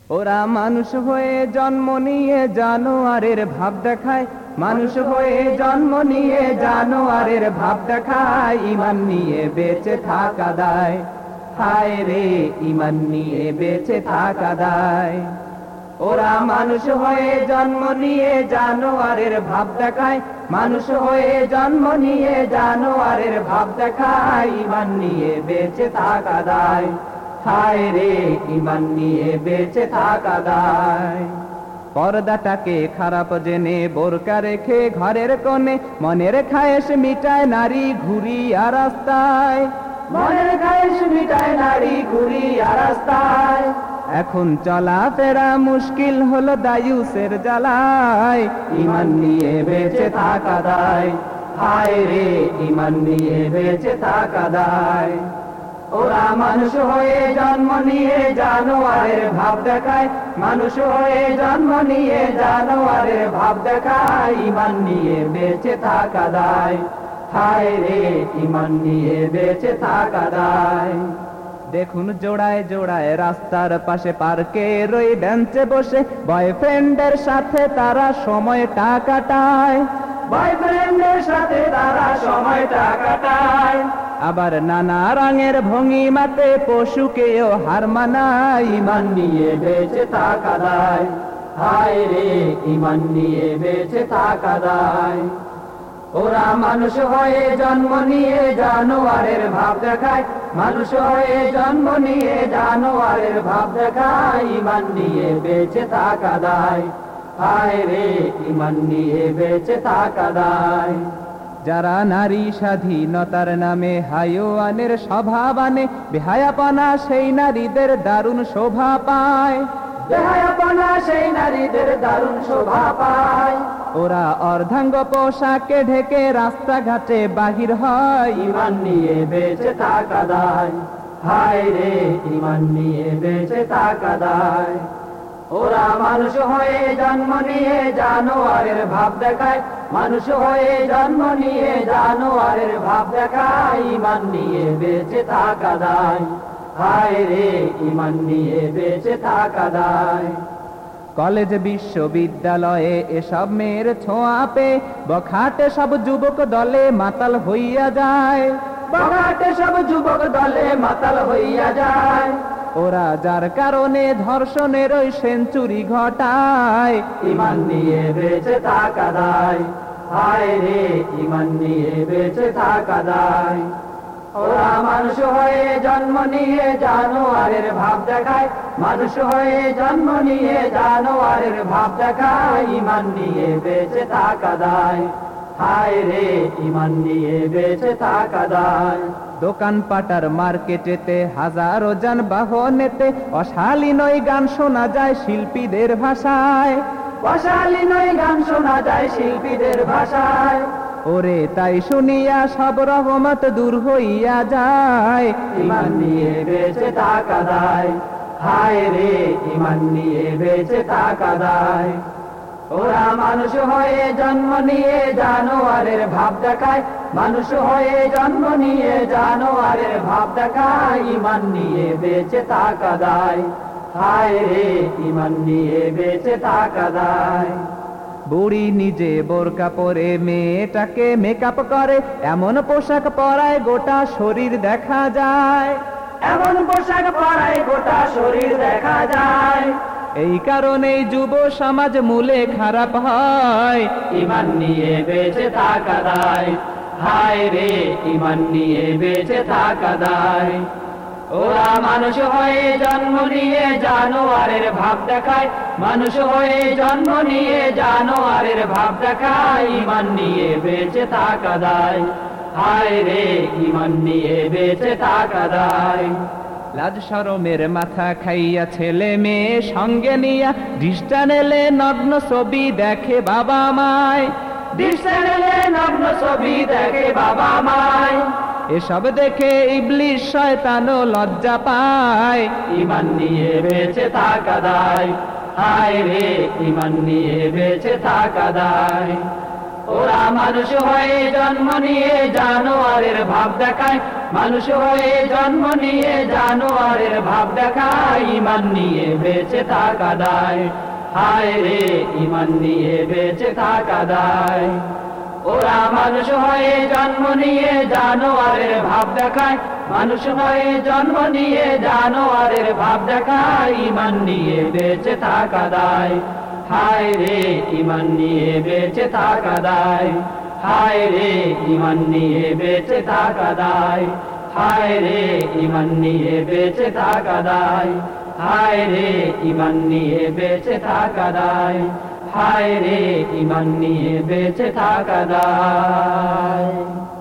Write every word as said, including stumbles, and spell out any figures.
ওরা মানুষ হয়ে জন্ম নিয়ে জানোয়ারের ভাব দেখায়, মানুষ হয়ে জন্ম নিয়ে জানোয়ারের ভাব দেখায়, ঈমান নিয়ে বেঁচে থাকা দায়, হায় রে ঈমান নিয়ে বেঁচে থাকা দায়। ওরা মানুষ হয়ে জন্ম নিয়ে জানোয়ারের ভাব দেখায়, মানুষ হয়ে জন্ম নিয়ে জানোয়ারের ভাব দেখায়, ঈমান নিয়ে বেঁচে থাকা দায়, হায় রে ঈমান নিয়ে বেঁচে থাকা দায়। পর্দাটাকে খারাপ জেনে বোরকা রেখে ঘরের কোণে মনের খায়েশ মিটায় নারী ঘুরিয়া রাস্তায়, মনের খায়েশ মিটায় নারী ঘুরিয়া রাস্তায়। এখন চলাফেরা মুশকিল হলো দায়ুসের জ্বালায়, ঈমান নিয়ে বেঁচে থাকা দায়, হায় রে ঈমান নিয়ে বেঁচে থাকা দায়। ওরা মানুষ হয়ে জন্ম নিয়ে জানোয়ারের ভাব দেখায়, মানুষ হয়ে জন্ম নিয়ে জানোয়ারের ভাব দেখায়, ঈমান নিয়ে বেঁচে থাকা দায়, হায় রে ঈমান নিয়ে বেঁচে থাকা দায়। দেখুন জোড়ায় জোড়ায় রাস্তার পাশে পার্কের ওই বেঞ্চে বসে বয়ফ্রেন্ডের সাথে তারা সময়টা কাটায়, বয়ফ্রেন্ডের সাথে তারা সময়টা কাটায়। আবার নানা রঙের ভঙ্গিমাতে পশুকেও হার মানায়, ঈমান নিয়ে বেঁচে থাকা দায়, হায় রে ঈমান নিয়ে বেঁচে থাকা দায়। ওরা মানুষ হয়ে জন্ম নিয়ে জানোয়ারের ভাব দেখায়, মানুষ হয়ে জন্ম নিয়ে জানোয়ারের ভাব দেখায়, ঈমান নিয়ে বেঁচে থাকা দায়, হায় রে ঈমান নিয়ে বেঁচে থাকা দায়। যারা নারী স্বাধীনতার নামে হাইওয়ানের স্বভাব আনে, বেহায়াপনা সেই নারীদের দারুণ শোভা পায়, বেহায়াপনা সেই নারীদের দারুণ শোভা পায়। ওরা অর্ধাঙ্গ পোশাকে ঢেকে রাস্তাঘাটে বাহির হয়, ঈমান নিয়ে বেঁচে থাকা দায়, হায় রে ঈমান নিয়ে বেঁচে থাকা দায়। ওরা মানুষ হয়ে জন্ম নিয়ে জানোয়ারের ভাব দেখায়, মানুষ হয়ে জন্ম নিয়ে জানোয়ারের ভাব দেখায়, ঈমান নিয়ে বেঁচে থাকা দায়, হায় রে ঈমান নিয়ে বেঁচে থাকা দায়। কলেজ বিশ্ববিদ্যালয়ে এসব মেয়ের ছোঁয়া পে বখাটে সব যুবক দলে মাতাল হইয়া যায়, বখাটে সব যুবক দলে মাতাল হইয়া যায়। ওরা যার কারণে ধর্ষণের ওই সেঞ্চুরি ঘটায়, ঈমান নিয়ে বেঁচে থাকা দায়, হায় রে ঈমান নিয়ে বেঁচে থাকা দায়। ওরা মানুষ হয়ে জন্ম নিয়ে জানোয়ারের ভাব দেখায়, মানুষ হয়ে জন্ম নিয়ে জানোয়ারের ভাব দেখায়, ঈমান নিয়ে বেঁচে থাকা দায়, হায় রে ঈমান নিয়ে বেঁচে থাকা দায়। দোকান পাটার মার্কেটেতে হাজারো যানবাহনেতে অশালীন ওই গান শোনা যায় শিল্পীদের ভাষায়, অশালীন ওই গান শোনা যায় শিল্পীদের ভাষায়। ওরে তাই শুনিয়া সব রহমত দূর হইয়া যায়, ঈমান নিয়ে বেঁচে থাকা দায়, হায় রে ঈমান নিয়ে বেঁচে থাকা দায়। ওরা মানুষ হয়ে জন্ম নিয়ে জানোয়ারের ভাব দেখায়, মানুষ হয়ে জন্ম নিয়ে জানোয়ারের ভাব দেখায়, ঈমান নিয়ে বেঁচে থাকা দায়, হায় রে ঈমান নিয়ে বেঁচে থাকা দায়। বুড়ি নিজে বোরকা পরে মেয়েটাকে মেকআপ করে, এমন পোশাক পরায় গোটা শরীর দেখা যায়, এমন পোশাক পরায় গোটা শরীর দেখা যায়। এই কারণেই যুব সমাজ মূলে খারাপ হয়, ঈমান নিয়ে বেঁচে থাকা দায়, হায় রে ঈমান নিয়ে বেঁচে থাকা দায়। ওরা মানুষ হয়ে জন্ম নিয়ে জানোয়ারের ভাব দেখায়, মানুষ হয়ে জন্ম নিয়ে জানোয়ারের ভাব দেখায়, ঈমান নিয়ে বেঁচে থাকা দায়, হায় রে ঈমান নিয়ে বেঁচে থাকা দায়। লাজ শরমের মাথা খাইয়া ছেলে মেয়ে সঙ্গে নিয়া ডিশ চ্যানেলে নগ্ন ছবি দেখে বাবা মায়, ডিশ চ্যানেলে নগ্ন ছবি দেখে বাবা মায়। এসব দেখে ইবলিশ শয়তানও লজ্জা পায়, ঈমান নিয়ে বেঁচে থাকা দায়, হায় রে ঈমান নিয়ে বেঁচে থাকা দায়। ওরা মানুষ হয়ে জন্ম নিয়ে জানোয়ারের ভাব দেখায়, মানুষ হয়ে জন্ম নিয়ে জানোয়ারের ভাব দেখায়, ঈমান নিয়ে বেঁচে থাকা দায়, হায় রে ঈমান নিয়ে বেঁচে থাকা দায়। ওরা মানুষ হয়ে জন্ম নিয়ে জানোয়ারের ভাব দেখায়, মানুষ হয়ে জন্ম নিয়ে জানোয়ারের ভাব দেখায়, ঈমান নিয়ে বেঁচে থাকা দায়, হায় রে ঈমান নিয়ে বেঁচে থাকা দায়, হায় রে ঈমান নিয়ে বেঁচে থাকা দায়, হায় রে ঈমান নিয়ে বেঁচে থাকা দায়, হায় রে ঈমান নিয়ে বেঁচে থাকা দায়, হায় রে ঈমান নিয়ে বেঁচে থাকা দায়।